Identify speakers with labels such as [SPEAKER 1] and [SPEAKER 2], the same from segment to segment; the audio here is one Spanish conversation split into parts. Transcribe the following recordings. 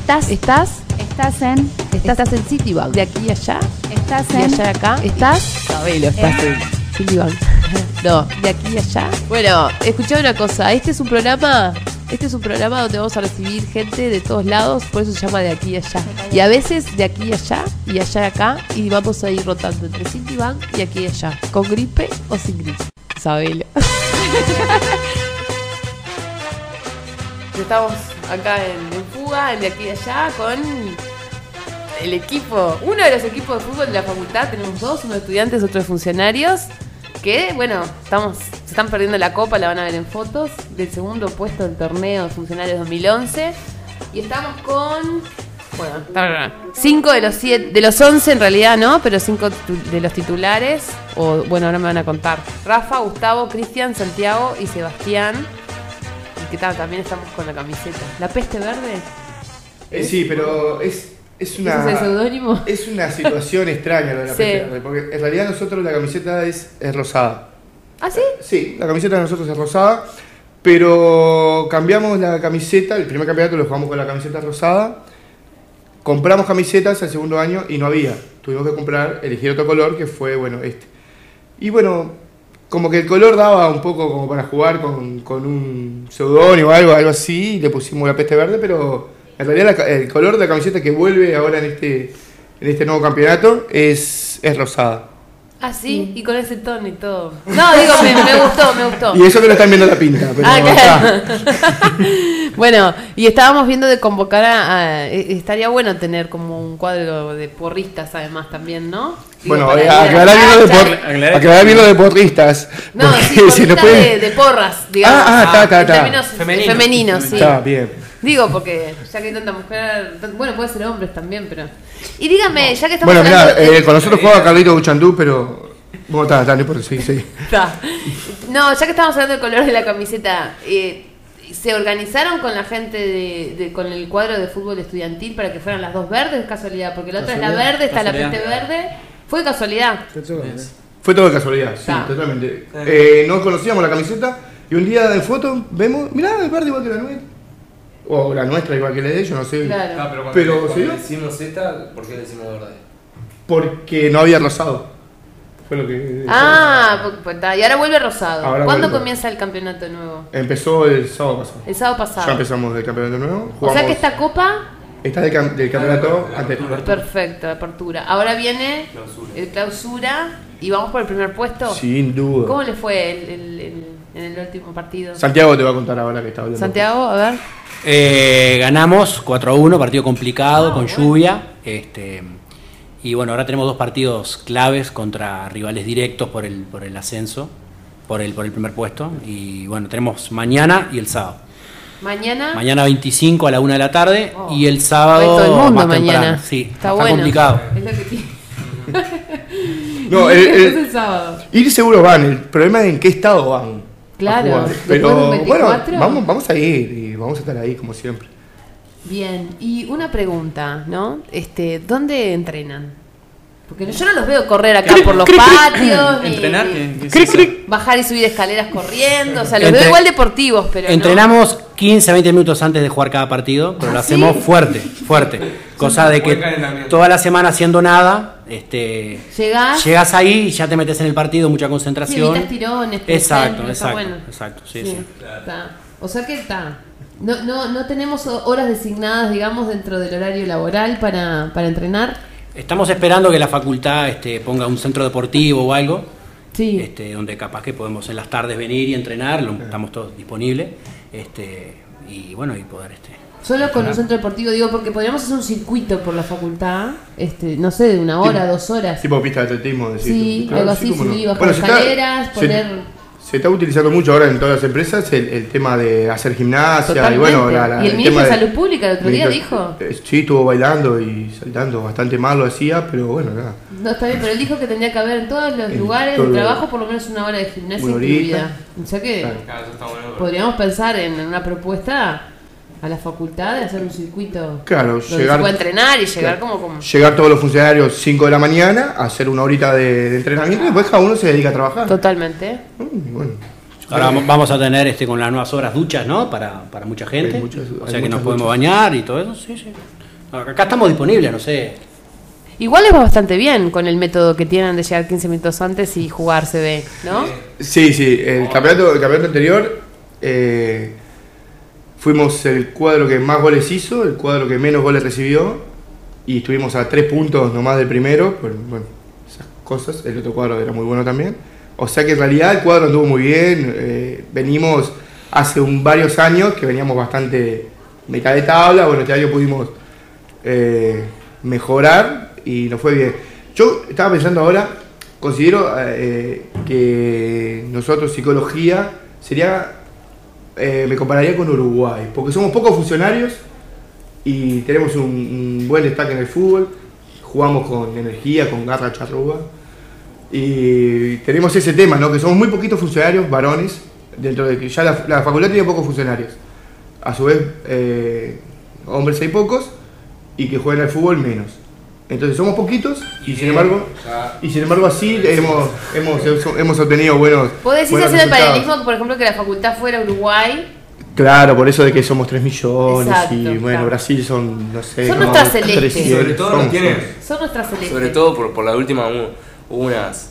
[SPEAKER 1] Estás en Citibank. De aquí a allá. De allá a acá. Sabelo, estás en Citibank. No, de aquí a allá. Bueno, escuchá una cosa. Este es un programa donde vamos a recibir gente de todos lados. Por eso se llama De aquí a allá. Y a veces de aquí a allá y allá a acá. Y vamos a ir rotando entre Citibank y aquí y allá. Con gripe o sin gripe. Sabelo. Estamos acá en Fuga, en De aquí y allá, con el equipo, uno de los equipos de fútbol de la facultad. Tenemos dos, uno de estudiantes, otro de funcionarios, que bueno, se están perdiendo la copa, la van a ver en fotos, del segundo puesto del torneo Funcionarios 2011. Y estamos con, bueno, 5 de los 11 en realidad, ¿no? Pero 5 de los titulares, o bueno, ahora me van a contar. Rafa, Gustavo, Cristian, Santiago y Sebastián. Y que tal, también estamos con la camiseta. ¿La peste verde?
[SPEAKER 2] Sí, pero es una...
[SPEAKER 1] ¿Es el seudónimo?
[SPEAKER 2] Es una situación extraña lo de la peste verde, porque en realidad nosotros la camiseta es rosada.
[SPEAKER 1] ¿Ah, sí?
[SPEAKER 2] Sí, la camiseta de nosotros es rosada, pero cambiamos la camiseta, el primer campeonato lo jugamos con la camiseta rosada, compramos camisetas el segundo año y no había. Tuvimos que elegir otro color que fue, este. Y bueno, como que el color daba un poco como para jugar con un seudónimo o algo así, y le pusimos la peste verde, pero en realidad el color de la camiseta que vuelve ahora en este nuevo campeonato es rosada.
[SPEAKER 1] Ah, sí, y con ese tono y todo. No, digo, me gustó.
[SPEAKER 2] Y eso que no están viendo la pinta, pero
[SPEAKER 1] claro. Bueno, y estábamos viendo de convocar estaría bueno tener como un cuadro de porristas además también, ¿no?
[SPEAKER 2] Bueno, aclarar bien lo de porristas.
[SPEAKER 1] No, sí, porristas de porras, digamos. En términos femeninos, sí.
[SPEAKER 2] Está bien.
[SPEAKER 1] Digo, porque ya que hay tanta mujer, bueno, puede ser hombres también, pero... Y dígame, ya que estamos
[SPEAKER 2] hablando... Bueno, mirá, con nosotros juega Carlito Buchandú, pero... Bueno, está, no por sí.
[SPEAKER 1] No, ya que estamos hablando del color de la camiseta, ¿se organizaron con la gente con el cuadro de fútbol estudiantil para que fueran las dos verdes? ¿Es casualidad? Porque la otra es la verde, está la peste verde. ¿Fue casualidad?
[SPEAKER 2] Fue todo de casualidad, sí, totalmente. No conocíamos la camiseta y un día de foto vemos, mirá, el verde igual que la nuestra. O la nuestra igual que la de ellos, no sé.
[SPEAKER 1] Claro.
[SPEAKER 2] Pero
[SPEAKER 3] cuando le decimos Z, ¿por qué le decimos verde?
[SPEAKER 2] Porque no había rosado. Fue lo que...
[SPEAKER 1] y ahora vuelve rosado. ¿Cuándo comienza el campeonato nuevo?
[SPEAKER 2] Empezó el sábado pasado.
[SPEAKER 1] El sábado pasado.
[SPEAKER 2] Ya empezamos el campeonato nuevo.
[SPEAKER 1] O sea que esta copa...
[SPEAKER 2] Está del campeonato anterior.
[SPEAKER 1] Perfecto, apertura. Ahora viene el clausura y vamos por el primer puesto.
[SPEAKER 2] Sin duda.
[SPEAKER 1] ¿Cómo le fue en el último partido?
[SPEAKER 2] Santiago te va a contar ahora que está hablando.
[SPEAKER 1] Santiago, a ver.
[SPEAKER 4] Ganamos 4-1, partido complicado, con lluvia. Y bueno, ahora tenemos dos partidos claves contra rivales directos por el ascenso, por el primer puesto. Y bueno, tenemos mañana y el sábado. Mañana 25 a la 1 de la tarde y el sábado
[SPEAKER 1] todo el mundo
[SPEAKER 4] más
[SPEAKER 1] mañana.
[SPEAKER 4] Temprano. Sí,
[SPEAKER 1] está bueno.
[SPEAKER 4] Complicado.
[SPEAKER 1] Es lo que tiene.
[SPEAKER 2] No,
[SPEAKER 1] el sábado.
[SPEAKER 2] Ir seguro van, el problema es en qué estado van.
[SPEAKER 1] Claro,
[SPEAKER 2] pero bueno, vamos a ir y vamos a estar ahí como siempre.
[SPEAKER 1] Bien, y una pregunta, ¿no? ¿Dónde entrenan? Porque yo no los veo correr acá por los patios,
[SPEAKER 3] ¿entrenar?
[SPEAKER 1] Bajar y subir escaleras corriendo, o sea, los veo igual deportivos, pero
[SPEAKER 4] entrenamos 15-20 minutos antes de jugar cada partido, pero lo hacemos fuerte, cosa de que toda la semana haciendo nada, llegas ahí y ya te metes en el partido, mucha concentración.
[SPEAKER 1] Evitas tirones,
[SPEAKER 4] exacto, sí.
[SPEAKER 1] Claro. O sea que no tenemos horas designadas, digamos, dentro del horario laboral para entrenar.
[SPEAKER 4] Estamos esperando que la facultad ponga un centro deportivo o algo, donde capaz que podemos en las tardes venir y entrenar, estamos todos disponibles, y bueno, y poder
[SPEAKER 1] solo con un centro deportivo, digo, porque podríamos hacer un circuito por la facultad, no sé, de 1 hora, 2 horas.
[SPEAKER 2] Tipo pista de atletismo, decir.
[SPEAKER 1] Sí, algo así, subir, bajar escaleras, poner...
[SPEAKER 2] Se está utilizando mucho ahora en todas las empresas el tema de hacer gimnasia.
[SPEAKER 1] Totalmente.
[SPEAKER 2] Y bueno,
[SPEAKER 1] y el ministro de Salud Pública el otro día dijo.
[SPEAKER 2] Sí, estuvo bailando y saltando, bastante mal lo hacía, pero bueno, nada.
[SPEAKER 1] No, está bien, pero él dijo que tendría que haber en todos los lugares de trabajo por lo menos 1 hora de gimnasia incluida. O sea que podríamos pensar en una propuesta a la facultad de hacer un circuito
[SPEAKER 2] donde
[SPEAKER 1] se pueda entrenar y llegar como...
[SPEAKER 2] Llegar todos los funcionarios 5 de la mañana, hacer 1 horita de entrenamiento y después cada uno se dedica a trabajar.
[SPEAKER 1] Totalmente.
[SPEAKER 2] Bueno,
[SPEAKER 4] Ahora vamos a tener con las nuevas obras duchas, ¿no? Para mucha gente. O sea que nos podemos bañar y todo eso. Sí. Acá estamos disponibles, no sé.
[SPEAKER 1] Igual les va bastante bien con el método que tienen de llegar 15 minutos antes y jugar, se ve, ¿no?
[SPEAKER 2] Sí. El campeonato anterior fuimos el cuadro que más goles hizo, el cuadro que menos goles recibió, y estuvimos a 3 puntos nomás del primero. Bueno, esas cosas. El otro cuadro era muy bueno también. O sea que en realidad el cuadro anduvo muy bien. Venimos hace varios años que veníamos bastante mitad de tabla. Bueno, este año pudimos mejorar y nos fue bien. Yo estaba pensando ahora, considero que nosotros psicología sería, me compararía con Uruguay, porque somos pocos funcionarios y tenemos un buen destaque en el fútbol, jugamos con energía, con garra, charrúa. Y tenemos ese tema, ¿no? Que somos muy poquitos funcionarios varones, dentro de que ya la facultad tiene pocos funcionarios. A su vez, hombres hay pocos y que juegan al fútbol menos. Entonces somos poquitos y sin embargo así hemos obtenido buenos.
[SPEAKER 1] ¿Podés decir
[SPEAKER 2] buenos
[SPEAKER 1] hacer el
[SPEAKER 2] resultados.
[SPEAKER 1] paralelismo, por ejemplo, que la facultad fuera Uruguay?
[SPEAKER 2] Claro, por eso de que somos 3 millones.
[SPEAKER 1] Exacto,
[SPEAKER 2] Y bueno,
[SPEAKER 1] claro.
[SPEAKER 2] Brasil son, no sé,
[SPEAKER 1] Son
[SPEAKER 2] como
[SPEAKER 1] nuestras celestes.
[SPEAKER 2] 300,
[SPEAKER 3] Sobre todo nos tienen.
[SPEAKER 1] Son nuestras celestes.
[SPEAKER 3] Sobre todo por la última hubo unas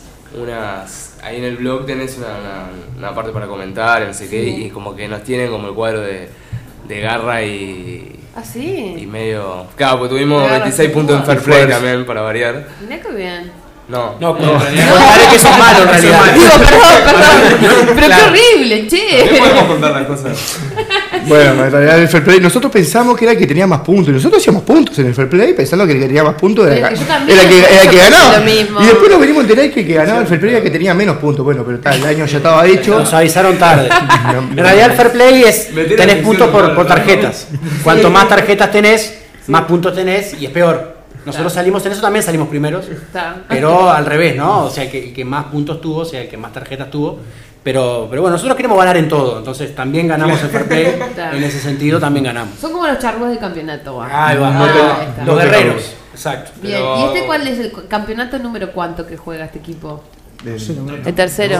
[SPEAKER 3] ahí en el blog tenés una parte para comentar, no sé qué, y como que nos tienen como el cuadro de garra y
[SPEAKER 1] ¿Ah, sí?
[SPEAKER 3] medio. Claro, pues tuvimos
[SPEAKER 1] De garra,
[SPEAKER 3] 26
[SPEAKER 1] sí,
[SPEAKER 3] puntos en
[SPEAKER 1] fútbol.
[SPEAKER 3] fair play también para variar.
[SPEAKER 1] Mirá qué bien.
[SPEAKER 3] No.
[SPEAKER 4] No, pero contaré que eso es malo en realidad.
[SPEAKER 1] Digo, perdón. Pero qué horrible, che.
[SPEAKER 3] ¿Qué podemos contar las cosas?
[SPEAKER 2] Bueno, en realidad el fair play, nosotros pensamos que era el que tenía más puntos. Y nosotros hacíamos puntos en el fair play pensando que el que tenía más puntos era,
[SPEAKER 1] Pero que yo también
[SPEAKER 2] era el que ganaba.
[SPEAKER 1] lo mismo.
[SPEAKER 2] Y después nos venimos a enterar que el que ganaba el fair play era el que tenía menos puntos. Bueno, pero el año ya estaba hecho.
[SPEAKER 4] Nos avisaron tarde. En realidad el fair play es
[SPEAKER 3] Meter
[SPEAKER 4] tenés
[SPEAKER 3] atención
[SPEAKER 4] puntos
[SPEAKER 3] al
[SPEAKER 4] por
[SPEAKER 3] cuadro,
[SPEAKER 4] tarjetas. Cuanto más tarjetas tenés, más puntos tenés y es peor. Nosotros salimos en eso, también salimos primeros,
[SPEAKER 1] Está.
[SPEAKER 4] pero al revés, ¿no? O sea, que el que más puntos tuvo, o sea, el que más tarjetas tuvo. Pero bueno, nosotros queremos ganar en todo, entonces también ganamos el fair play,
[SPEAKER 1] Claro.
[SPEAKER 4] en ese sentido también ganamos.
[SPEAKER 1] Son como los charrúas del campeonato.
[SPEAKER 4] Ahí va,
[SPEAKER 1] Ahí está.
[SPEAKER 4] los guerreros. Exacto.
[SPEAKER 1] Bien,
[SPEAKER 3] Pero-
[SPEAKER 1] ¿y este cuál es el campeonato número cuánto que juega este equipo?
[SPEAKER 2] El-
[SPEAKER 1] El tercero.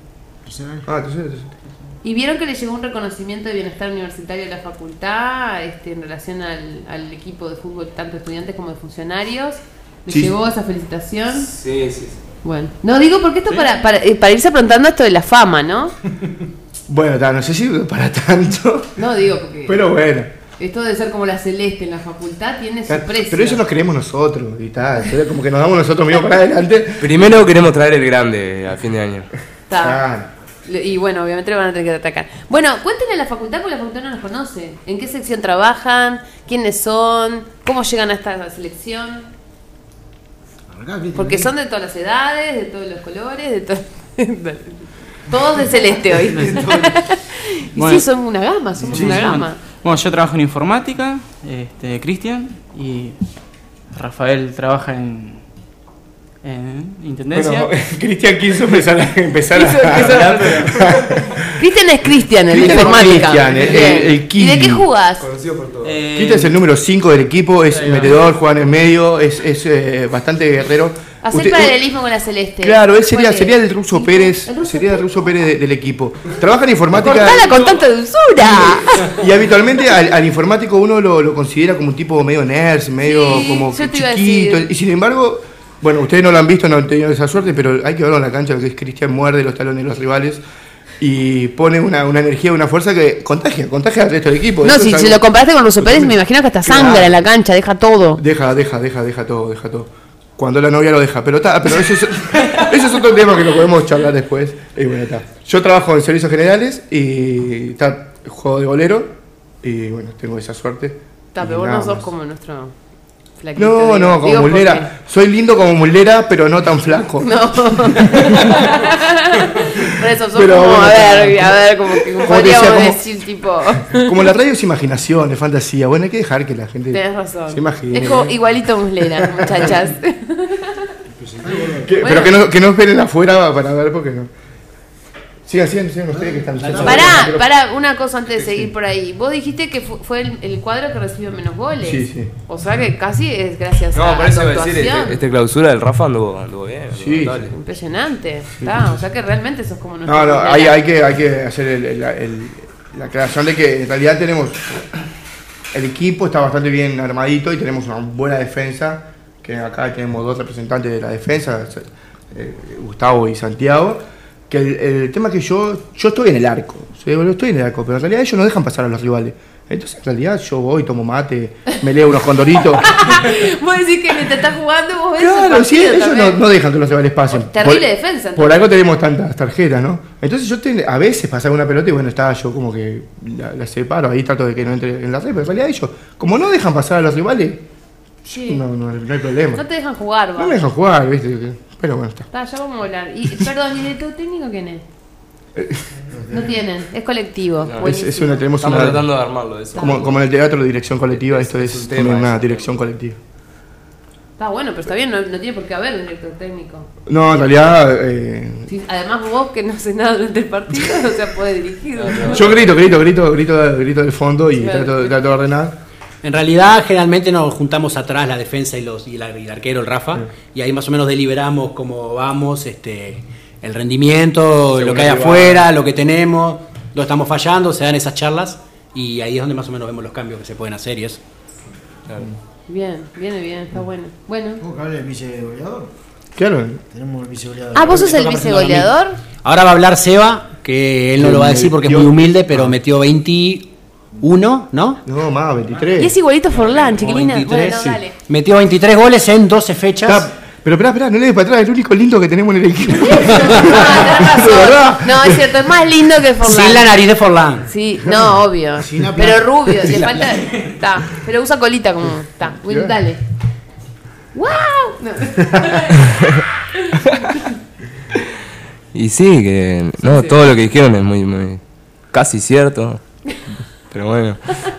[SPEAKER 2] entonces.
[SPEAKER 1] ¿Y vieron que le llegó un reconocimiento de bienestar universitario de la facultad en relación al equipo de fútbol, tanto estudiantes como de funcionarios? ¿Le
[SPEAKER 2] Sí.
[SPEAKER 1] llegó esa felicitación?
[SPEAKER 3] Sí.
[SPEAKER 1] Bueno, no digo porque esto para irse aprontando esto de la fama, ¿no?
[SPEAKER 2] Bueno, no sé si para tanto,
[SPEAKER 1] No digo porque
[SPEAKER 2] pero bueno.
[SPEAKER 1] esto de ser como la celeste en la facultad tiene su precio.
[SPEAKER 2] Pero eso nos creemos nosotros y tal. Entonces, como que nos damos nosotros mismos para adelante.
[SPEAKER 3] Primero queremos traer el grande al fin de año.
[SPEAKER 1] Está.
[SPEAKER 2] Claro.
[SPEAKER 1] Y bueno, obviamente lo van a tener que atacar. Bueno, cuéntenle a la facultad porque la facultad no nos conoce. ¿En qué sección trabajan? ¿Quiénes son? ¿Cómo llegan a esta selección? Porque son de todas las edades, de todos los colores, todos de celeste hoy. Y
[SPEAKER 5] Bueno.
[SPEAKER 1] sí, son una gama, somos una gama.
[SPEAKER 5] Bueno, yo trabajo en informática, Cristian, y Rafael trabaja en intendencia.
[SPEAKER 2] Bueno, Cristian quiso empezar a
[SPEAKER 1] Cristian es Cristian, el de
[SPEAKER 2] Cristian es
[SPEAKER 1] informática.
[SPEAKER 2] Cristian,
[SPEAKER 1] Bien.
[SPEAKER 2] el
[SPEAKER 1] ¿Y de
[SPEAKER 2] Kili.
[SPEAKER 1] qué jugás?
[SPEAKER 3] Conocido por todo.
[SPEAKER 2] Cristian es el número 5 del equipo, es
[SPEAKER 5] Ahí va.
[SPEAKER 2] metedor, juega en el medio, es bastante guerrero.
[SPEAKER 1] Hacer
[SPEAKER 2] Usted-
[SPEAKER 1] paralelismo con la celeste.
[SPEAKER 2] Claro, él sería
[SPEAKER 1] ¿Cuál es?
[SPEAKER 2] el Ruso Pérez,
[SPEAKER 1] ¿El Ruso
[SPEAKER 2] sería el
[SPEAKER 1] Pérez?
[SPEAKER 2] Ruso Pérez del equipo. Trabaja en informática.
[SPEAKER 1] Cortala con tanta dulzura.
[SPEAKER 2] Y habitualmente al informático uno lo considera como un tipo medio nerd, medio
[SPEAKER 1] Sí,
[SPEAKER 2] como
[SPEAKER 1] yo te iba a
[SPEAKER 2] chiquito.
[SPEAKER 1] decir.
[SPEAKER 2] Y sin embargo, bueno, ustedes no lo han visto, no han tenido esa suerte, pero hay que verlo en la cancha, lo que es Cristian muerde los talones de los rivales y pone una energía, una fuerza que contagia al resto del equipo.
[SPEAKER 1] No,
[SPEAKER 2] Eso
[SPEAKER 1] si
[SPEAKER 2] es
[SPEAKER 1] se
[SPEAKER 2] algo-
[SPEAKER 1] lo comparaste con Russo Pérez, me imagino que hasta sangra
[SPEAKER 2] Claro.
[SPEAKER 1] en la cancha, deja todo.
[SPEAKER 2] Deja todo. Cuando la novia lo deja. Pero eso es otro tema que lo podemos charlar después. Y bueno, está. Yo trabajo en servicios generales y juego de golero. Y bueno, tengo esa suerte.
[SPEAKER 1] Está,
[SPEAKER 2] Y
[SPEAKER 1] pero vos
[SPEAKER 2] nada
[SPEAKER 1] no sos
[SPEAKER 2] más.
[SPEAKER 1] como nuestro flaquito.
[SPEAKER 2] No,
[SPEAKER 1] digo.
[SPEAKER 2] como
[SPEAKER 1] Digo
[SPEAKER 2] mulera. Soy lindo como mulera, pero no tan flaco.
[SPEAKER 1] porque- No. Por eso sos
[SPEAKER 2] Pero
[SPEAKER 1] como,
[SPEAKER 2] bueno,
[SPEAKER 1] a ver, como que
[SPEAKER 2] Como te
[SPEAKER 1] podríamos
[SPEAKER 2] decía, como-
[SPEAKER 1] decir, tipo.
[SPEAKER 2] Como la radio es imaginación, es fantasía. Bueno, hay que dejar que la gente
[SPEAKER 1] Tenés razón.
[SPEAKER 2] se imagine.
[SPEAKER 1] Es como igualito muslera, muchachas.
[SPEAKER 2] Pero que no esperen afuera para ver porque no. Sigan ustedes que están...
[SPEAKER 1] Pará, una cosa antes de seguir por ahí. Vos dijiste que fue el cuadro que recibió menos goles.
[SPEAKER 2] Sí.
[SPEAKER 1] O sea que casi es gracias
[SPEAKER 3] No,
[SPEAKER 1] a
[SPEAKER 3] por eso
[SPEAKER 1] tu
[SPEAKER 3] iba a decir,
[SPEAKER 1] actuación.
[SPEAKER 3] este clausura del Rafa anduvo bien.
[SPEAKER 2] Sí.
[SPEAKER 3] Dale.
[SPEAKER 1] Impresionante. O sea que realmente sos como
[SPEAKER 2] No, hay que hacer la aclaración de que en realidad tenemos... El equipo está bastante bien armadito y tenemos una buena defensa, que acá tenemos 2 representantes de la defensa, Gustavo y Santiago. Que el tema es que yo estoy en el arco, pero en realidad ellos no dejan pasar a los rivales. Entonces en realidad yo voy, tomo mate, me leo unos condoritos.
[SPEAKER 1] Vos decís que te estás jugando, vos ves
[SPEAKER 2] Claro, sí, ellos no dejan que los rivales pasen.
[SPEAKER 1] Terrible defensa.
[SPEAKER 2] Por algo tenemos tantas tarjetas, ¿no? Entonces a veces pasa una pelota y bueno, yo como que la separo, ahí trato de que no entre en la red, pero en realidad ellos, como no dejan pasar a los rivales,
[SPEAKER 1] Sí.
[SPEAKER 2] no hay problema.
[SPEAKER 1] No te dejan jugar,
[SPEAKER 2] No me dejan jugar, ¿viste? Pero bueno, está.
[SPEAKER 1] Ya vamos a hablar. Perdón, ¿y de tu técnico quién es? No tienen, es colectivo.
[SPEAKER 3] No,
[SPEAKER 2] Tenemos
[SPEAKER 3] Estamos
[SPEAKER 2] una...
[SPEAKER 3] tratando de armarlo eso.
[SPEAKER 2] Como en el teatro, dirección colectiva, esto es
[SPEAKER 3] un
[SPEAKER 2] también
[SPEAKER 3] tema
[SPEAKER 2] una
[SPEAKER 3] eso.
[SPEAKER 2] dirección colectiva.
[SPEAKER 1] Está bueno, pero está bien, no tiene por qué haber un director técnico.
[SPEAKER 2] No, en realidad...
[SPEAKER 1] Sí, además vos que no haces nada durante el partido, o sea, podés dirigir.
[SPEAKER 2] Yo grito del fondo y
[SPEAKER 1] Claro.
[SPEAKER 2] trato de ordenar.
[SPEAKER 4] En realidad, generalmente nos juntamos atrás la defensa y el arquero, el Rafa, y ahí más o menos deliberamos cómo vamos, el rendimiento,
[SPEAKER 2] Según
[SPEAKER 4] lo que hay
[SPEAKER 2] el rival.
[SPEAKER 4] afuera, lo que tenemos, lo estamos fallando, se dan esas charlas y ahí es donde más o menos vemos los cambios que se pueden hacer y eso.
[SPEAKER 3] Claro.
[SPEAKER 1] Bien, viene bien, está bueno. Bueno.
[SPEAKER 6] ¿Cómo que habla el vicegoleador?
[SPEAKER 2] Claro.
[SPEAKER 6] Tenemos el vicegoleador.
[SPEAKER 1] Ah, ¿vos sos el
[SPEAKER 4] toca presentarlo a mí.
[SPEAKER 1] vicegoleador?
[SPEAKER 4] Ahora va a hablar Seba, que él no lo va a decir porque es muy humilde, pero
[SPEAKER 2] Ah.
[SPEAKER 4] metió 21, ¿no?
[SPEAKER 2] No, más, 23.
[SPEAKER 1] Y es igualito Forlán, chiquilina.
[SPEAKER 4] 23,
[SPEAKER 1] Bueno,
[SPEAKER 2] sí.
[SPEAKER 1] dale.
[SPEAKER 4] Metió 23 goles en 12 fechas.
[SPEAKER 2] Pero esperá, no le des para atrás, es el único lindo que tenemos en el equipo.
[SPEAKER 1] Ah, tenés
[SPEAKER 2] De verdad.
[SPEAKER 1] razón. No, es cierto, es más lindo que Forlán.
[SPEAKER 4] Sin la nariz de Forlán.
[SPEAKER 1] Sí, no, obvio.
[SPEAKER 6] Sin la
[SPEAKER 1] Pero
[SPEAKER 6] plata.
[SPEAKER 1] rubio, le falta. Está, pero usa colita como. Está, bueno, dale. ¡Wow! No.
[SPEAKER 3] Y sí, que no, todo lo que dijeron es muy casi cierto. Pero bueno.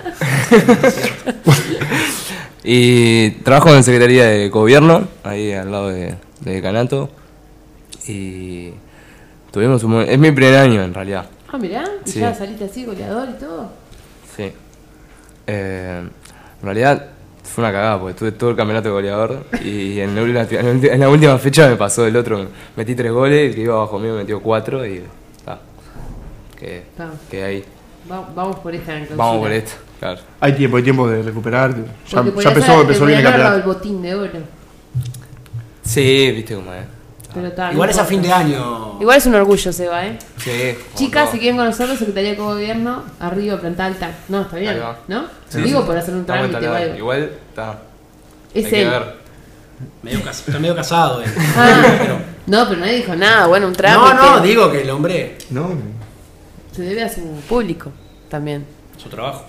[SPEAKER 3] Y trabajo en Secretaría de Gobierno, ahí al lado de Decanato. Y tuvimos es mi primer año en realidad.
[SPEAKER 1] Ah, mirá, y
[SPEAKER 3] Sí.
[SPEAKER 1] ya saliste así, goleador y todo.
[SPEAKER 3] Sí. En realidad fue una cagada porque tuve todo el campeonato de goleador y en la última fecha me pasó el otro. Metí 3 goles, el que iba abajo mío metió 4 y quedé ahí.
[SPEAKER 1] Vamos por esta clausura.
[SPEAKER 3] Vamos por esto, claro.
[SPEAKER 2] Hay tiempo de recuperar. Ya
[SPEAKER 1] Porque podías
[SPEAKER 2] empezó bien el
[SPEAKER 1] haber dado
[SPEAKER 2] campeonato.
[SPEAKER 1] el botín de oro.
[SPEAKER 3] Sí, viste cómo es.
[SPEAKER 1] Pero está,
[SPEAKER 4] Igual
[SPEAKER 1] no
[SPEAKER 4] es a
[SPEAKER 1] importa.
[SPEAKER 4] fin de año.
[SPEAKER 1] Igual es un orgullo, Seba, ¿eh?
[SPEAKER 3] Sí.
[SPEAKER 1] Chicas,
[SPEAKER 3] como
[SPEAKER 1] si
[SPEAKER 3] todo.
[SPEAKER 1] quieren conocerlo, Secretaría de Gobierno, arriba, planta alta. No, está bien,
[SPEAKER 3] Ahí va.
[SPEAKER 1] ¿no?
[SPEAKER 3] Sí,
[SPEAKER 1] Digo
[SPEAKER 3] sí.
[SPEAKER 1] por hacer un
[SPEAKER 3] Estamos
[SPEAKER 1] trámite o
[SPEAKER 3] instalados.
[SPEAKER 1] algo.
[SPEAKER 3] Igual está.
[SPEAKER 1] Es
[SPEAKER 3] Hay que
[SPEAKER 1] él.
[SPEAKER 3] ver.
[SPEAKER 4] Está medio casado.
[SPEAKER 1] Ah, no, pero nadie dijo nada. Bueno, un trámite.
[SPEAKER 4] No, digo que el hombre,
[SPEAKER 2] No,
[SPEAKER 1] Se debe a su público también.
[SPEAKER 4] su trabajo.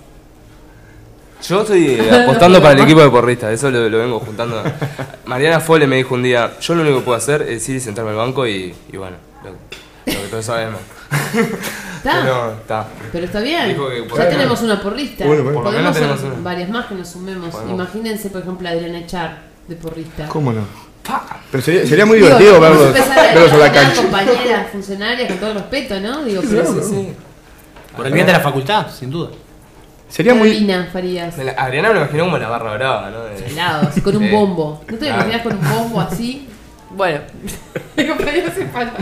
[SPEAKER 3] Yo estoy apostando para el equipo de porristas, eso lo vengo juntando. Mariana Fole me dijo un día, yo lo único que puedo hacer es ir y sentarme al banco y bueno, lo que todos sabemos.
[SPEAKER 1] ¿Está?
[SPEAKER 3] Pero está.
[SPEAKER 1] Pero está bien.
[SPEAKER 3] Dijo que por
[SPEAKER 1] Ya
[SPEAKER 3] lo
[SPEAKER 1] tenemos una porrista.
[SPEAKER 2] Bueno, bueno.
[SPEAKER 3] Por lo
[SPEAKER 1] Podemos
[SPEAKER 3] menos
[SPEAKER 1] ser
[SPEAKER 3] tenemos una.
[SPEAKER 1] varias más que nos sumemos.
[SPEAKER 3] Podemos.
[SPEAKER 1] Imagínense, por ejemplo, a Adriana Echar de porrista.
[SPEAKER 2] ¿cómo no? Pero sería muy
[SPEAKER 1] Digo,
[SPEAKER 2] divertido
[SPEAKER 1] vamos a
[SPEAKER 2] verlos
[SPEAKER 1] empezar a
[SPEAKER 2] a la
[SPEAKER 1] tener
[SPEAKER 2] cancha.
[SPEAKER 1] compañeras funcionarias con todo el respeto, ¿no? Digo, pero
[SPEAKER 4] Por el bien de la facultad, sin duda.
[SPEAKER 2] Sería muy...
[SPEAKER 1] Carolina Farías.
[SPEAKER 3] Adriana me lo imaginó como la barra brava, ¿no?
[SPEAKER 1] Helado, así con un
[SPEAKER 3] Sí.
[SPEAKER 1] bombo. ¿No te
[SPEAKER 3] Claro.
[SPEAKER 1] imaginas con un bombo así? Bueno, mi compañero se falta.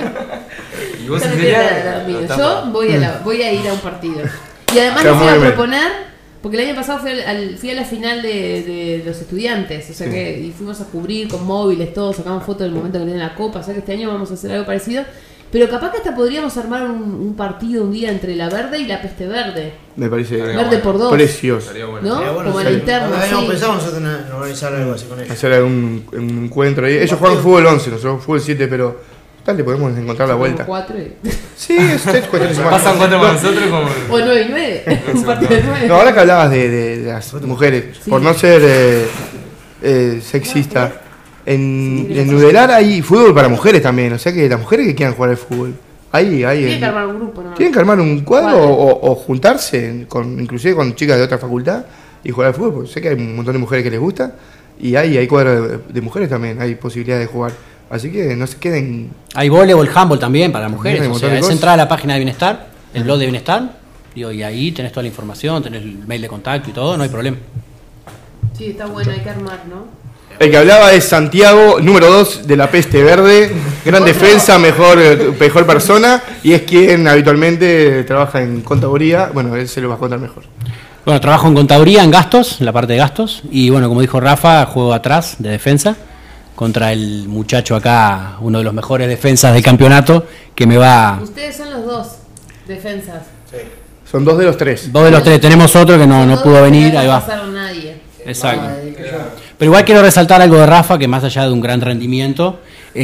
[SPEAKER 3] Y vos
[SPEAKER 1] Yo no
[SPEAKER 3] Cecilia,
[SPEAKER 1] quiero dar mío.
[SPEAKER 3] está
[SPEAKER 1] Yo
[SPEAKER 3] por-
[SPEAKER 1] voy a ir a un partido. Y además
[SPEAKER 2] Está
[SPEAKER 1] les iba
[SPEAKER 2] muy
[SPEAKER 1] a
[SPEAKER 2] bien.
[SPEAKER 1] proponer, porque el año pasado fui a la final de los estudiantes, o sea que y fuimos a cubrir con móviles, todos sacamos fotos del momento que tienen la copa, o sea que este año vamos a hacer algo parecido. Pero capaz que hasta podríamos armar un partido un día entre la verde y la peste verde.
[SPEAKER 2] Me parece
[SPEAKER 1] Verde por dos.
[SPEAKER 2] precioso.
[SPEAKER 3] Estaría bueno.
[SPEAKER 1] ¿No?
[SPEAKER 6] Sería bueno,
[SPEAKER 1] Como
[SPEAKER 6] sí.
[SPEAKER 1] en la interna,
[SPEAKER 6] Habíamos
[SPEAKER 1] sí.
[SPEAKER 6] pensado nosotros en organizar algo así con ellos.
[SPEAKER 2] Hacer un encuentro ahí. Ellos juegan fútbol 11, nosotros fútbol 7, pero tal, le podemos encontrar la vuelta.
[SPEAKER 1] Como 4 y...
[SPEAKER 2] Sí, es cuestión de semana.
[SPEAKER 3] Pasan 4 con nosotros como...
[SPEAKER 1] O 9 y 9. Un partido de 9.
[SPEAKER 2] No, ahora que hablabas de las mujeres,
[SPEAKER 1] Sí.
[SPEAKER 2] por no ser sexista, en Nudelar hay fútbol para mujeres también, o sea que las mujeres que quieran jugar al fútbol,
[SPEAKER 1] Tienen que armar un grupo, ¿no?
[SPEAKER 2] tienen que armar un cuadro
[SPEAKER 1] Cuadro.
[SPEAKER 2] o juntarse, inclusive con chicas de otra facultad y jugar al fútbol, porque sé que hay un montón de mujeres que les gusta y hay cuadros de mujeres también, hay posibilidad de jugar Así que no se queden.
[SPEAKER 4] Hay voleibol, handball también para las mujeres.
[SPEAKER 2] Hay un
[SPEAKER 4] O
[SPEAKER 2] montón
[SPEAKER 4] sea,
[SPEAKER 2] de
[SPEAKER 4] es
[SPEAKER 2] cosas.
[SPEAKER 4] entrar a la página de Bienestar, el blog de Bienestar, y ahí tenés toda la información, tenés el mail de contacto y todo, no hay problema.
[SPEAKER 1] Sí, está bueno, hay que armar, ¿no?
[SPEAKER 2] El que hablaba es Santiago, número 2 de la Peste Verde, gran defensa, mejor persona, y es quien habitualmente trabaja en contaduría. Bueno, él se lo va a contar mejor.
[SPEAKER 4] Bueno, trabajo en contaduría, en gastos, en la parte de gastos, y bueno, como dijo Rafa, juego atrás de defensa contra el muchacho acá, uno de los mejores defensas del campeonato, que me va...
[SPEAKER 1] Ustedes son los dos defensas.
[SPEAKER 2] Son 2 de los 3.
[SPEAKER 4] Dos de los tres, tenemos otro que no pudo venir, ahí
[SPEAKER 1] No
[SPEAKER 4] va.
[SPEAKER 1] pasaron nadie.
[SPEAKER 4] Exacto. Pero igual quiero resaltar algo de Rafa, que más allá de un gran rendimiento,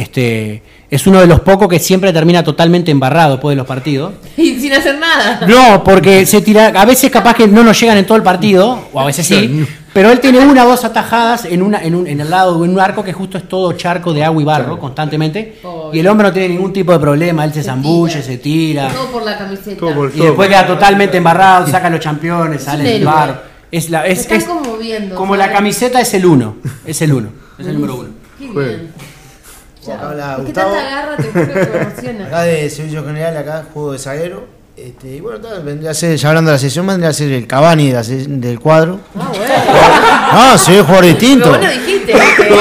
[SPEAKER 4] es uno de los pocos que siempre termina totalmente embarrado después de los partidos.
[SPEAKER 1] Y sin hacer nada.
[SPEAKER 4] No, porque se tira, a veces capaz que no nos llegan en todo el partido, o a veces sí, pero él tiene una o dos atajadas en el lado de un arco que justo es todo charco de agua y barro constantemente,
[SPEAKER 1] Oh,
[SPEAKER 4] y el hombre no tiene ningún tipo de problema, él se zambulle,
[SPEAKER 1] tira.
[SPEAKER 4] se tira,
[SPEAKER 1] Todo por la camiseta.
[SPEAKER 2] Todo por-
[SPEAKER 4] y después queda totalmente embarrado, saca los championes,
[SPEAKER 1] Es
[SPEAKER 4] sale
[SPEAKER 1] un
[SPEAKER 4] del
[SPEAKER 1] héroe.
[SPEAKER 4] bar. Es
[SPEAKER 1] Me están conmoviendo.
[SPEAKER 4] como la
[SPEAKER 1] ¿sabes?
[SPEAKER 4] camiseta es el uno, es el número 1.
[SPEAKER 1] Qué
[SPEAKER 2] Juega.
[SPEAKER 1] bien.
[SPEAKER 6] Acá habla
[SPEAKER 1] Es que
[SPEAKER 6] Gustavo.
[SPEAKER 1] tanta garra te juro que me emociona.
[SPEAKER 6] Acá de Servicio General, acá juego de zaguero. Y bueno, vendría a ser, ya hablando de la sesión, vendría a ser el Cavani del cuadro.
[SPEAKER 1] Ah, bueno.
[SPEAKER 6] No, soy un jugador distinto.
[SPEAKER 1] Pero vos no dijiste.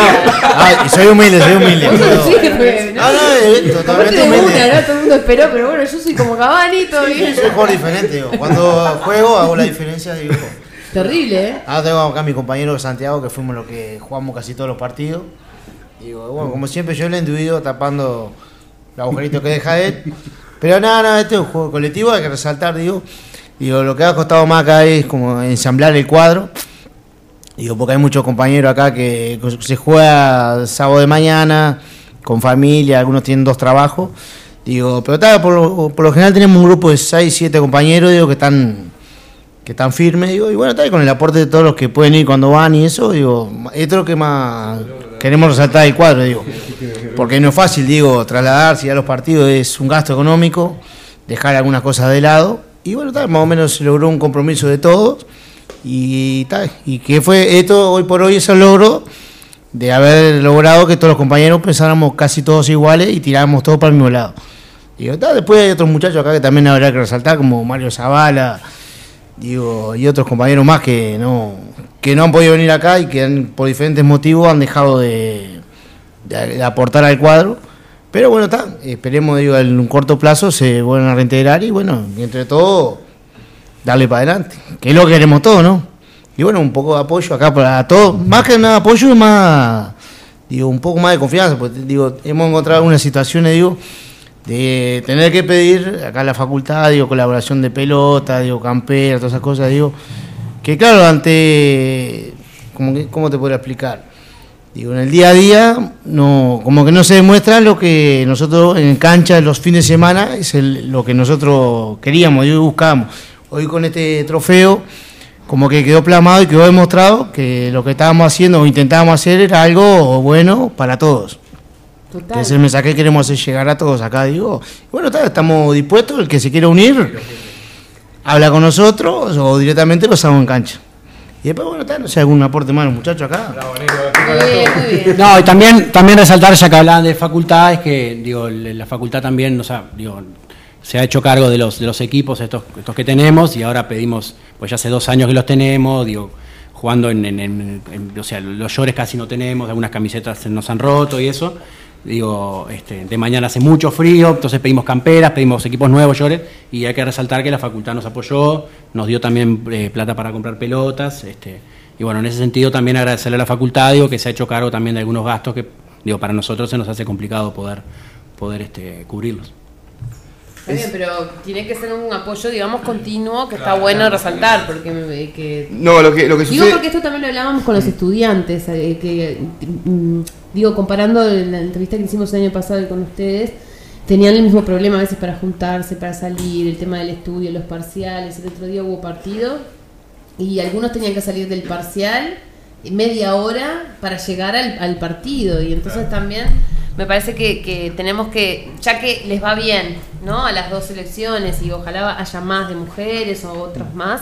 [SPEAKER 6] Y soy humilde, soy humilde.
[SPEAKER 1] Vos no dijiste, porque, ¿no?
[SPEAKER 6] No,
[SPEAKER 1] Aparte
[SPEAKER 6] totalmente
[SPEAKER 1] de una,
[SPEAKER 6] humilde.
[SPEAKER 1] ¿no? Todo el mundo esperó, pero bueno, yo soy como Cavani, todo bien.
[SPEAKER 6] Soy un jugador diferente, digo. Cuando juego hago la diferencia, digo.
[SPEAKER 1] Terrible, ¿eh?
[SPEAKER 6] Ahora tengo acá a mi compañero Santiago, que fuimos los que jugamos casi todos los partidos. Digo, bueno, como siempre yo le he induido tapando los agujeritos que deja él. Pero nada, este es un juego colectivo, hay que resaltar, digo, lo que ha costado más acá es como ensamblar el cuadro. Digo, porque hay muchos compañeros acá que se juega sábado de mañana, con familia, algunos tienen 2 trabajos. Digo, pero tal, por lo general tenemos un grupo de 6, 7 compañeros, digo, que están firmes, digo, y bueno, tal, con el aporte de todos los que pueden ir cuando van y eso, digo, esto es lo que más queremos resaltar del cuadro, digo, porque no es fácil, digo, trasladarse a los partidos, es un gasto económico, dejar algunas cosas de lado, y bueno, tal, más o menos se logró un compromiso de todos, y tal, y que fue esto, hoy por hoy es el logro de haber logrado que todos los compañeros pensáramos casi todos iguales y tiráramos todos para el mismo lado. Digo, tal, después hay otros muchachos acá que también habrá que resaltar, como Mario Zavala, digo, y otros compañeros más que no han podido venir acá y que por diferentes motivos han dejado de aportar al cuadro. Pero bueno, está, esperemos, digo, en un corto plazo se vuelvan a reintegrar y bueno, entre todo, darle para adelante, que es lo que queremos todos, ¿no? Y bueno, un poco de apoyo acá para todos, más que nada apoyo, más, digo, un poco más de confianza, porque digo, hemos encontrado algunas situaciones, digo, de tener que pedir acá en la facultad, digo, colaboración de pelota, digo, campera, todas esas cosas, digo, que claro, ¿cómo te podría explicar? Digo, en el día a día, no, como que no se demuestra lo que nosotros en cancha los fines de semana es lo que nosotros queríamos y buscábamos. Hoy con este trofeo, como que quedó plasmado y quedó demostrado que lo que estábamos haciendo o intentábamos hacer era algo bueno para todos.
[SPEAKER 1] Total.
[SPEAKER 6] Que es el mensaje que queremos hacer llegar a todos acá, digo. Bueno, estamos dispuestos, el que se quiera unir, habla con nosotros o directamente lo hacemos en cancha. Y después, bueno, no sé, algún aporte más, los muchachos acá.
[SPEAKER 1] Muy bien, muy bien.
[SPEAKER 4] No, y también resaltar, ya que hablaban de facultad, es que digo, la facultad también, o sea, digo, se ha hecho cargo de los equipos estos que tenemos y ahora pedimos, pues ya hace 2 años que los tenemos, digo, jugando o sea, los shorts casi no tenemos, algunas camisetas nos han roto y eso. Digo, de mañana hace mucho frío, entonces pedimos camperas, pedimos equipos nuevos, shorts, y hay que resaltar que la facultad nos apoyó, nos dio también plata para comprar pelotas, y bueno, en ese sentido también agradecerle a la facultad, digo, que se ha hecho cargo también de algunos gastos que, digo, para nosotros se nos hace complicado poder cubrirlos.
[SPEAKER 1] Está bien, pero tiene que ser un apoyo, digamos, continuo, que está bueno resaltar, porque
[SPEAKER 2] No, lo que
[SPEAKER 1] digo,
[SPEAKER 2] sucede.
[SPEAKER 1] porque esto también lo hablábamos con los estudiantes, digo, comparando la entrevista que hicimos el año pasado con ustedes, tenían el mismo problema a veces para juntarse, para salir, el tema del estudio, los parciales. El otro día hubo partido y algunos tenían que salir del parcial media hora para llegar al partido, y entonces también me parece que tenemos que, ya que les va bien, ¿no?, a las 2 selecciones y ojalá haya más de mujeres o otras más,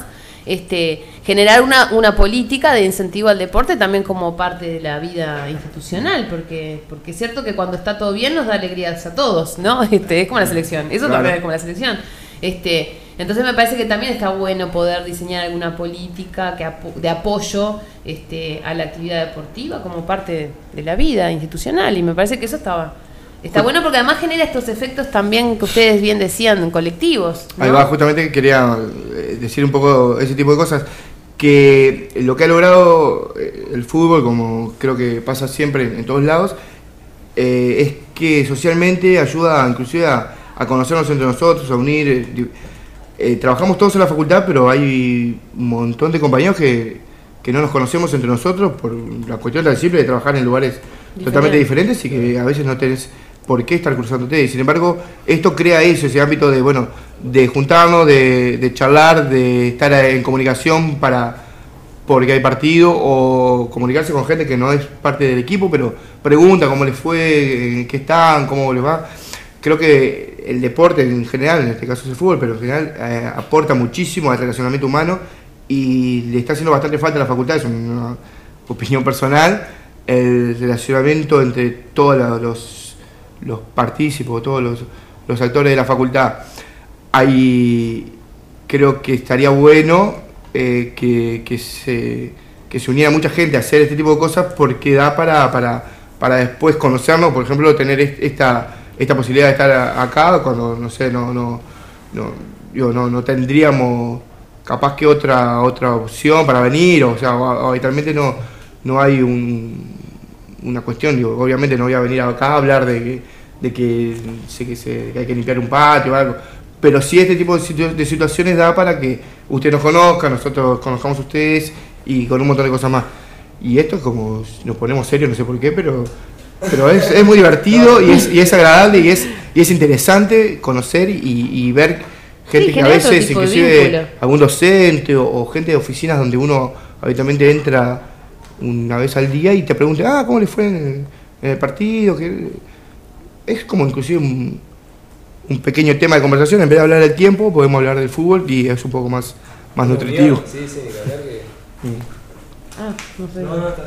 [SPEAKER 1] generar una política de incentivo al deporte también como parte de la vida institucional, porque es cierto que cuando está todo bien nos da alegrías a todos, ¿no? Es como la selección, eso también es como la selección. Entonces me parece que también está bueno poder diseñar alguna política de apoyo a la actividad deportiva como parte de la vida institucional, y me parece que eso está bueno porque además genera estos efectos también que ustedes bien decían, colectivos, ¿no?
[SPEAKER 2] Ahí va, justamente quería decir un poco ese tipo de cosas, que lo que ha logrado el fútbol, como creo que pasa siempre en todos lados, es que socialmente ayuda inclusive a conocernos entre nosotros, a unir. Trabajamos todos en la facultad, pero hay un montón de compañeros que no nos conocemos entre nosotros por la cuestión tan simple de trabajar en lugares totalmente diferentes y que a veces no tenés por qué estar cruzándote. Y sin embargo, esto crea ese ámbito de juntarnos, de charlar, de estar en comunicación porque hay partido, o comunicarse con gente que no es parte del equipo, pero pregunta cómo les fue, qué están, cómo les va. Creo que el deporte en general, en este caso es el fútbol, pero en general aporta muchísimo al relacionamiento humano y le está haciendo bastante falta a la facultad, es una opinión personal, el relacionamiento entre todos los partícipes, todos los actores de la facultad. Ahí creo que estaría bueno que se uniera mucha gente a hacer este tipo de cosas, porque da para después conocernos, por ejemplo, tener esta posibilidad de estar acá cuando, no sé, no tendríamos capaz que otra opción para venir, o sea, habitualmente no hay una cuestión, obviamente no voy a venir acá a hablar de que hay que limpiar un patio o algo, pero sí este tipo de situaciones da para que usted nos conozca, nosotros conozcamos a ustedes y con un montón de cosas más. Y esto es como, nos ponemos serios, no sé por qué, pero es muy divertido y es agradable y es interesante conocer y ver gente que a veces, inclusive algún docente o gente de oficinas donde uno habitualmente entra una vez al día y te pregunta, ¿cómo le fue en el partido? Es como inclusive un pequeño tema de conversación, en vez de hablar del tiempo podemos hablar del fútbol y es un poco más nutritivo.
[SPEAKER 3] Sí, la verdad que...
[SPEAKER 1] No sé.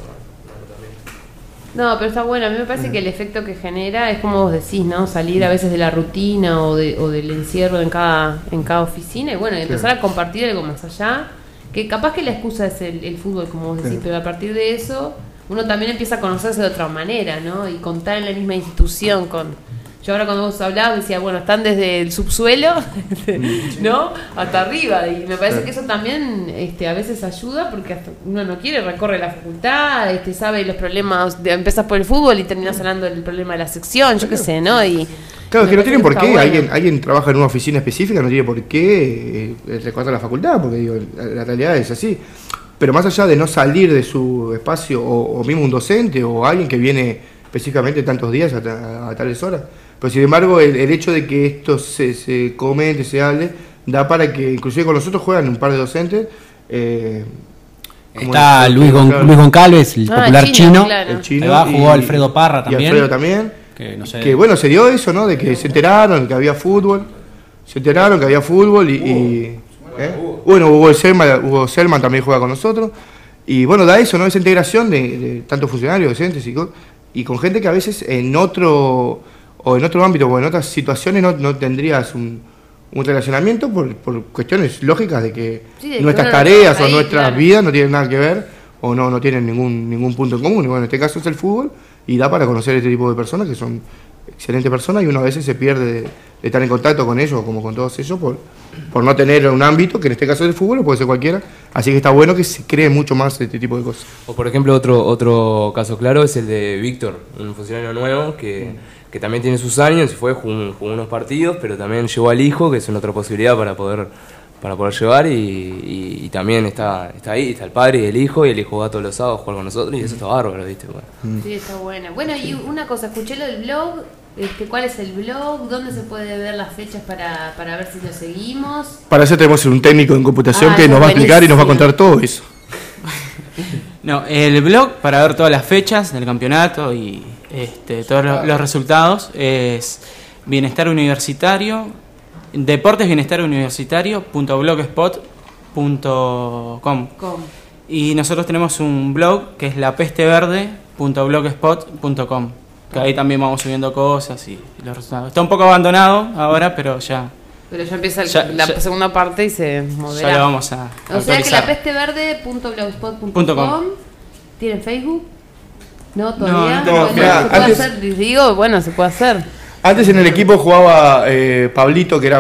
[SPEAKER 1] No, pero está bueno. A mí me parece que el efecto que genera es como vos decís, ¿no? Salir a veces de la rutina o del encierro en cada oficina y bueno, empezar a compartir algo más allá. Que capaz que la excusa es el fútbol, como vos decís, pero a partir de eso uno también empieza a conocerse de otra manera, ¿no? Y contar en la misma institución Yo ahora cuando vos hablabas decía, bueno, están desde el subsuelo, ¿no? Hasta arriba. Y me parece que eso también a veces ayuda porque hasta uno no quiere, recorre la facultad, sabe los problemas, empezás por el fútbol y terminás hablando del problema de la sección, yo qué sé, ¿no? Y
[SPEAKER 2] claro, que no tienen por qué, bueno. Alguien trabaja en una oficina específica, no tiene por qué recorrer la facultad, porque la realidad es así. Pero más allá de no salir de su espacio, o mismo un docente o alguien que viene específicamente tantos días a tales horas, pero sin embargo el hecho de que esto se comente, se hable, da para que inclusive con nosotros juegan un par de docentes.
[SPEAKER 4] Está Luis Goncalves, el popular chino.
[SPEAKER 1] Claro.
[SPEAKER 2] El chino
[SPEAKER 4] Jugó Alfredo Parra también.
[SPEAKER 2] Y Alfredo también.
[SPEAKER 4] Que, no sé.
[SPEAKER 2] Que bueno, se dio eso, ¿no? De que se enteraron que había fútbol. Bueno, Hugo Selman también juega con nosotros. Y bueno, da eso, ¿no? Esa integración de tantos funcionarios, docentes y con gente que a veces en otro ámbito o en otras situaciones no tendrías un relacionamiento por cuestiones lógicas de que nuestras tareas o nuestras vidas no tienen nada que ver o no tienen ningún punto en común. Y bueno, en este caso es el fútbol y da para conocer este tipo de personas que son excelentes personas y uno a veces se pierde de estar en contacto con ellos como con todos ellos por no tener un ámbito, que en este caso es el fútbol o puede ser cualquiera. Así que está bueno que se cree mucho más este tipo de cosas.
[SPEAKER 3] O por ejemplo otro caso claro es el de Víctor, un funcionario nuevo que también tiene sus años y jugó unos partidos, pero también llevó al hijo, que es una otra posibilidad para poder llevar y también está ahí, está el padre y el hijo va todos los sábados a jugar con nosotros y eso está bárbaro, ¿viste? Bueno.
[SPEAKER 1] Sí, está buena. Bueno, y una cosa, escuché lo del blog, ¿cuál es el blog? ¿Dónde se puede ver las fechas para ver si lo seguimos?
[SPEAKER 2] Para eso tenemos un técnico en computación que nos va a explicar y nos va a contar todo eso.
[SPEAKER 5] No, el blog para ver todas las fechas del campeonato y todos los resultados es Bienestar Universitario, deportesbienestaruniversitario.blogspot.com lapesteverde.com. Y nosotros tenemos un blog que es lapesteverde.blogspot.com, que ahí también vamos subiendo cosas y los resultados. Está un poco abandonado ahora, pero ya
[SPEAKER 1] empieza la segunda parte y se moverá.
[SPEAKER 5] Ya lo vamos a
[SPEAKER 1] O sea que
[SPEAKER 5] actualizar.
[SPEAKER 1] lapesteverde.blogspot.com. ¿Tienen Facebook? No, todavía.
[SPEAKER 2] No,
[SPEAKER 1] Bueno,
[SPEAKER 2] mirá,
[SPEAKER 1] se puede
[SPEAKER 2] antes-
[SPEAKER 1] hacer, digo, bueno, se puede hacer.
[SPEAKER 2] Antes en el equipo jugaba Pablito, que era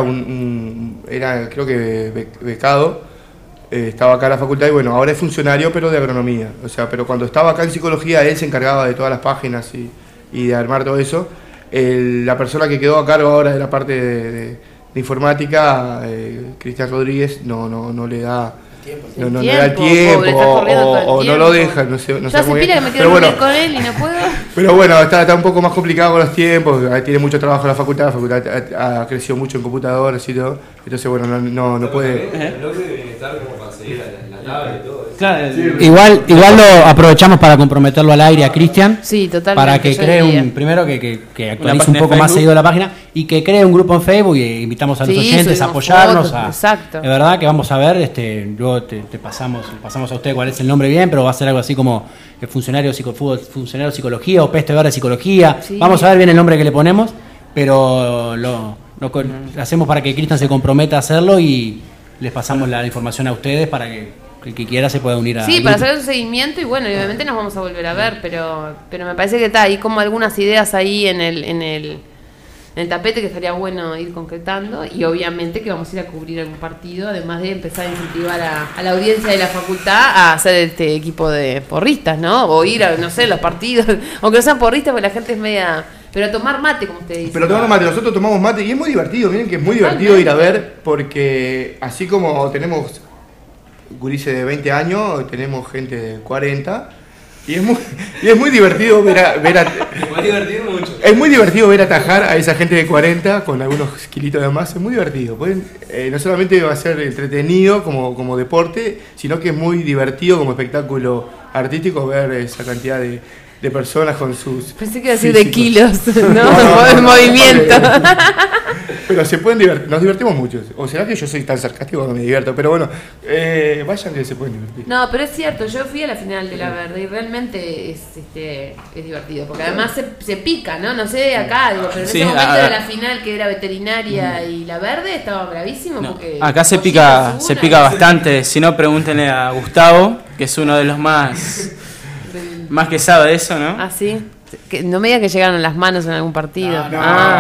[SPEAKER 2] era creo que becado. Estaba acá en la facultad y bueno, ahora es funcionario pero de agronomía. O sea, pero cuando estaba acá en psicología él se encargaba de todas las páginas y de armar todo eso. La persona que quedó a cargo ahora de la parte de informática, Cristian Rodríguez, no le da no le da el tiempo
[SPEAKER 1] pobre, está corriendo todo el
[SPEAKER 2] o no
[SPEAKER 1] tiempo.
[SPEAKER 2] lo deja, no sé
[SPEAKER 1] Yo
[SPEAKER 2] muy
[SPEAKER 1] hace
[SPEAKER 2] bien.
[SPEAKER 1] pila que me quiero
[SPEAKER 2] Pero bueno,
[SPEAKER 1] reunir con él y no puedo.
[SPEAKER 2] pero bueno, está un poco más complicado con los tiempos, tiene mucho trabajo en la facultad ha crecido mucho en computadoras y todo, entonces bueno, no puede.
[SPEAKER 3] El blog de bienestar como para seguir la tabla y todo eso.
[SPEAKER 5] Claro,
[SPEAKER 4] Igual lo aprovechamos para comprometerlo al aire a Cristian.
[SPEAKER 1] Sí, totalmente.
[SPEAKER 4] Para que
[SPEAKER 1] yo
[SPEAKER 4] cree
[SPEAKER 1] diría.
[SPEAKER 4] primero que actualice
[SPEAKER 5] página
[SPEAKER 4] un poco
[SPEAKER 5] de
[SPEAKER 4] más
[SPEAKER 5] Facebook.
[SPEAKER 4] seguido la página y que cree un grupo en Facebook y invitamos a los
[SPEAKER 1] Sí,
[SPEAKER 4] oyentes a
[SPEAKER 1] subimos
[SPEAKER 4] apoyarnos.
[SPEAKER 1] fotos, exacto.
[SPEAKER 4] De verdad que vamos a ver, luego te pasamos a usted cuál es el nombre bien, pero va a ser algo así como funcionario de psicología o peste verde psicología.
[SPEAKER 1] Sí.
[SPEAKER 4] Vamos a ver bien el nombre que le ponemos, pero lo hacemos para que Cristian se comprometa a hacerlo y les pasamos la información a ustedes para que el que quiera se pueda unir a
[SPEAKER 1] Sí, para hacer un seguimiento y bueno, y obviamente nos vamos a volver a ver, pero me parece que está ahí como algunas ideas ahí en el tapete que estaría bueno ir concretando y obviamente que vamos a ir a cubrir algún partido, además de empezar a incentivar a la audiencia de la facultad a hacer este equipo de porristas, ¿no? O ir a, no sé, los partidos, aunque no sean porristas porque la gente es media... Pero a tomar mate, como usted dice.
[SPEAKER 2] Pero tomamos mate, nosotros tomamos mate y es muy divertido, miren que es muy divertido ir a ver, porque así como tenemos gurises de 20 años, tenemos gente de 40, y es muy divertido es muy divertido ver atajar a esa gente de 40 con algunos kilitos de más, es muy divertido. No solamente va a ser entretenido como deporte, sino que es muy divertido como espectáculo artístico ver esa cantidad de personas con sus...
[SPEAKER 1] Pensé que iba a decir de
[SPEAKER 2] físicos.
[SPEAKER 1] kilos, ¿no? El movimiento.
[SPEAKER 2] Pero se pueden divertir, nos divertimos mucho. O será que yo soy tan sarcástico que me divierto, pero bueno, vayan que se pueden divertir.
[SPEAKER 1] No, pero es cierto, yo fui a la final de la Verde y realmente es divertido, porque además se pica, ¿no? No sé acá, digo, pero en
[SPEAKER 5] Sí,
[SPEAKER 1] ese momento de la final que era veterinaria y la Verde estaba bravísimo
[SPEAKER 5] No,
[SPEAKER 1] porque...
[SPEAKER 5] acá se pica bastante. Si no, pregúntenle a Gustavo, que es uno de los más que sabe de eso, ¿no?
[SPEAKER 1] Ah, sí. Que no me digan que llegaron las manos en algún partido.
[SPEAKER 5] No,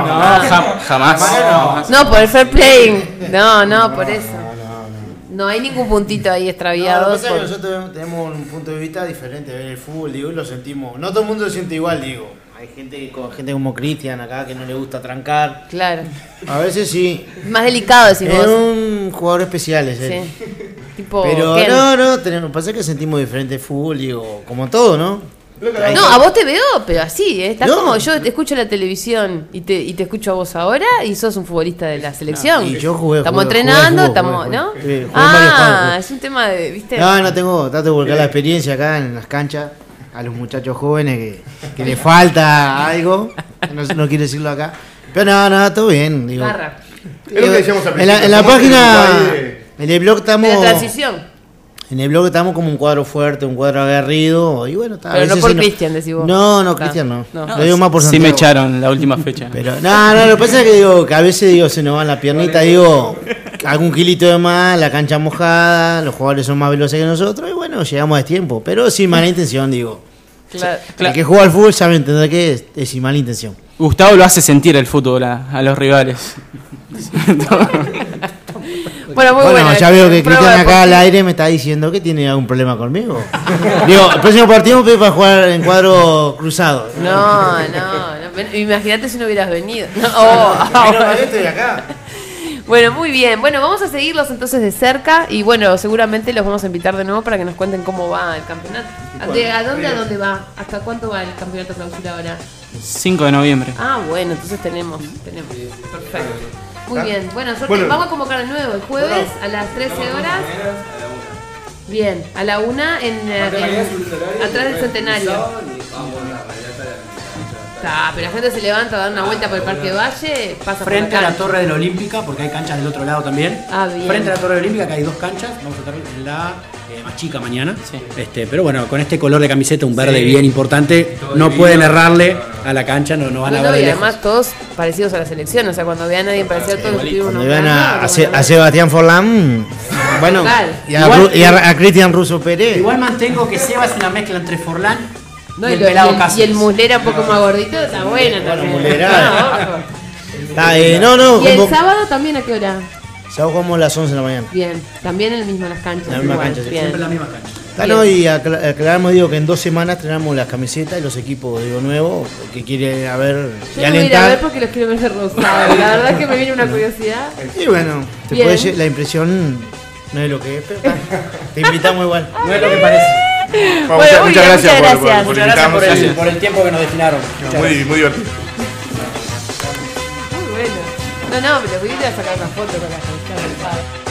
[SPEAKER 1] Ah.
[SPEAKER 5] jamás.
[SPEAKER 1] No, por el fair playing. No, por eso. No hay ningún puntito ahí
[SPEAKER 6] No,
[SPEAKER 1] extraviado.
[SPEAKER 6] lo que pasa es que
[SPEAKER 1] por-
[SPEAKER 6] nosotros tenemos un punto de vista diferente de ver el fútbol, digo, y lo sentimos. No todo el mundo lo siente igual, digo. Hay gente como Cristian acá que no le gusta trancar.
[SPEAKER 1] Claro.
[SPEAKER 6] A veces sí.
[SPEAKER 1] Más delicado, decís
[SPEAKER 6] Es
[SPEAKER 1] vos.
[SPEAKER 6] un jugador especial, es él.
[SPEAKER 1] Sí. Tipo,
[SPEAKER 6] Pero
[SPEAKER 1] Ken.
[SPEAKER 6] no, pasa que sentimos diferente el fútbol, digo, como todo, ¿no?
[SPEAKER 1] No, a vos te veo, pero así, ¿eh? Estás
[SPEAKER 6] No.
[SPEAKER 1] como yo te escucho en la televisión y te escucho a vos ahora y sos un futbolista de la selección.
[SPEAKER 6] Y yo jugué
[SPEAKER 1] Estamos
[SPEAKER 6] fútbol,
[SPEAKER 1] entrenando,
[SPEAKER 6] jugué,
[SPEAKER 1] estamos,
[SPEAKER 6] jugué.
[SPEAKER 1] ¿no?
[SPEAKER 6] Sí, jugué en varios juegos.
[SPEAKER 1] Es un tema de, ¿viste?
[SPEAKER 6] Trato de volcar la experiencia acá en las canchas a los muchachos jóvenes que les falta algo, no quiero decirlo acá. Pero todo bien, digo.
[SPEAKER 1] Garra.
[SPEAKER 2] Es lo que decíamos al
[SPEAKER 6] En la
[SPEAKER 2] principio, somos
[SPEAKER 6] página,
[SPEAKER 2] el Uruguay
[SPEAKER 6] en el blog
[SPEAKER 1] De
[SPEAKER 6] estamos...
[SPEAKER 1] la transición.
[SPEAKER 6] En el blog estamos como un cuadro fuerte, un cuadro aguerrido, y bueno, a
[SPEAKER 1] Pero no
[SPEAKER 6] veces
[SPEAKER 1] por
[SPEAKER 6] sí
[SPEAKER 1] Cristian, decís vos.
[SPEAKER 6] No,
[SPEAKER 1] Ah,
[SPEAKER 6] Cristian no.
[SPEAKER 1] no.
[SPEAKER 6] Lo digo más por
[SPEAKER 5] Sí
[SPEAKER 6] Santiago.
[SPEAKER 5] me echaron la última fecha.
[SPEAKER 6] Pero lo que pasa es que digo, que a veces digo, se nos va la piernita, digo, algún kilito de más, la cancha mojada, los jugadores son más veloces que nosotros, y bueno, llegamos a tiempo, pero sin mala intención, digo.
[SPEAKER 1] Claro.
[SPEAKER 6] El que juega al fútbol sabe entender que es sin mala intención.
[SPEAKER 5] Gustavo lo hace sentir el fútbol a los rivales.
[SPEAKER 1] Bueno, muy
[SPEAKER 6] Bueno,
[SPEAKER 1] bueno.
[SPEAKER 6] ya veo que
[SPEAKER 1] Prueba
[SPEAKER 6] Cristian acá al
[SPEAKER 1] deportiva.
[SPEAKER 6] aire me está diciendo que tiene algún problema conmigo. Digo, el próximo partido me pide para jugar en cuadro cruzado.
[SPEAKER 1] No. Imagínate si no hubieras venido. No, oh.
[SPEAKER 6] estoy acá.
[SPEAKER 1] Bueno, muy bien. Bueno, vamos a seguirlos entonces de cerca y bueno, seguramente los vamos a invitar de nuevo para que nos cuenten cómo va el campeonato. ¿A dónde va? ¿Hasta cuánto va el campeonato clausura ahora?
[SPEAKER 5] 5 de noviembre.
[SPEAKER 1] Ah, bueno, entonces tenemos. Perfecto. Muy bien. Bueno, suerte.
[SPEAKER 2] Bueno.
[SPEAKER 1] Vamos a convocar de nuevo el jueves a las 13 horas. Bien, a la 1 atrás del Centenario. Pero la gente se levanta a dar una vuelta por el Parque Valle, pasa
[SPEAKER 4] Frente
[SPEAKER 1] por
[SPEAKER 4] a
[SPEAKER 1] la
[SPEAKER 4] la Torre de la Olímpica, porque hay canchas del otro lado también.
[SPEAKER 1] Ah, bien.
[SPEAKER 4] Frente a la Torre de la Olímpica, que hay 2 canchas. Vamos a estar en la más chica mañana.
[SPEAKER 5] Sí.
[SPEAKER 4] Pero bueno, con este color de camiseta, un verde bien importante, no pueden errarle a la cancha, no van a ver
[SPEAKER 1] y
[SPEAKER 4] de lejos.
[SPEAKER 1] además todos parecidos a la selección, o sea, cuando vean a nadie parecido a todos los
[SPEAKER 6] Cuando vean a Sebastián Forlán, bueno,
[SPEAKER 1] Total.
[SPEAKER 6] y a Cristian Russo Pérez.
[SPEAKER 4] Igual mantengo que Seba es una mezcla entre Forlán
[SPEAKER 1] No,
[SPEAKER 4] y
[SPEAKER 1] y,
[SPEAKER 4] el
[SPEAKER 1] lo-
[SPEAKER 4] pelado
[SPEAKER 1] y el
[SPEAKER 4] Cáceres.
[SPEAKER 1] Muslera un poco más gordito está buena también.
[SPEAKER 6] Muslera.
[SPEAKER 1] No, ojo. Y el
[SPEAKER 6] como-
[SPEAKER 1] sábado también, ¿a qué hora?
[SPEAKER 6] sábado jugamos a las 11 de la mañana.
[SPEAKER 1] Bien, también en el mismo las canchas.
[SPEAKER 6] En la misma
[SPEAKER 1] igual,
[SPEAKER 6] cancha, sí.
[SPEAKER 1] bien.
[SPEAKER 4] Siempre en la misma cancha.
[SPEAKER 6] No, y aclaramos, digo, que en 2 semanas tenemos las camisetas y los equipos, digo, nuevos, que quiere haber
[SPEAKER 1] Yo
[SPEAKER 6] y
[SPEAKER 1] no voy a ir a ver
[SPEAKER 6] alentar.
[SPEAKER 1] porque los quiero ver de rosado. La verdad es que me viene una curiosidad.
[SPEAKER 6] Y bueno,
[SPEAKER 1] Bien.
[SPEAKER 6] la impresión no es lo que es, pero te invitamos igual.
[SPEAKER 4] No es lo que parece.
[SPEAKER 2] Bueno,
[SPEAKER 1] Bueno, muy
[SPEAKER 2] muchas
[SPEAKER 1] bien,
[SPEAKER 2] gracias
[SPEAKER 1] muchas
[SPEAKER 2] por
[SPEAKER 1] gracias.
[SPEAKER 4] Muchas gracias
[SPEAKER 2] invitarnos.
[SPEAKER 4] por el tiempo que nos destinaron. Muchas gracias.
[SPEAKER 2] Muy divertido.
[SPEAKER 1] Muy bueno. No, pero voy a ir a sacar una foto con la camiseta del padre.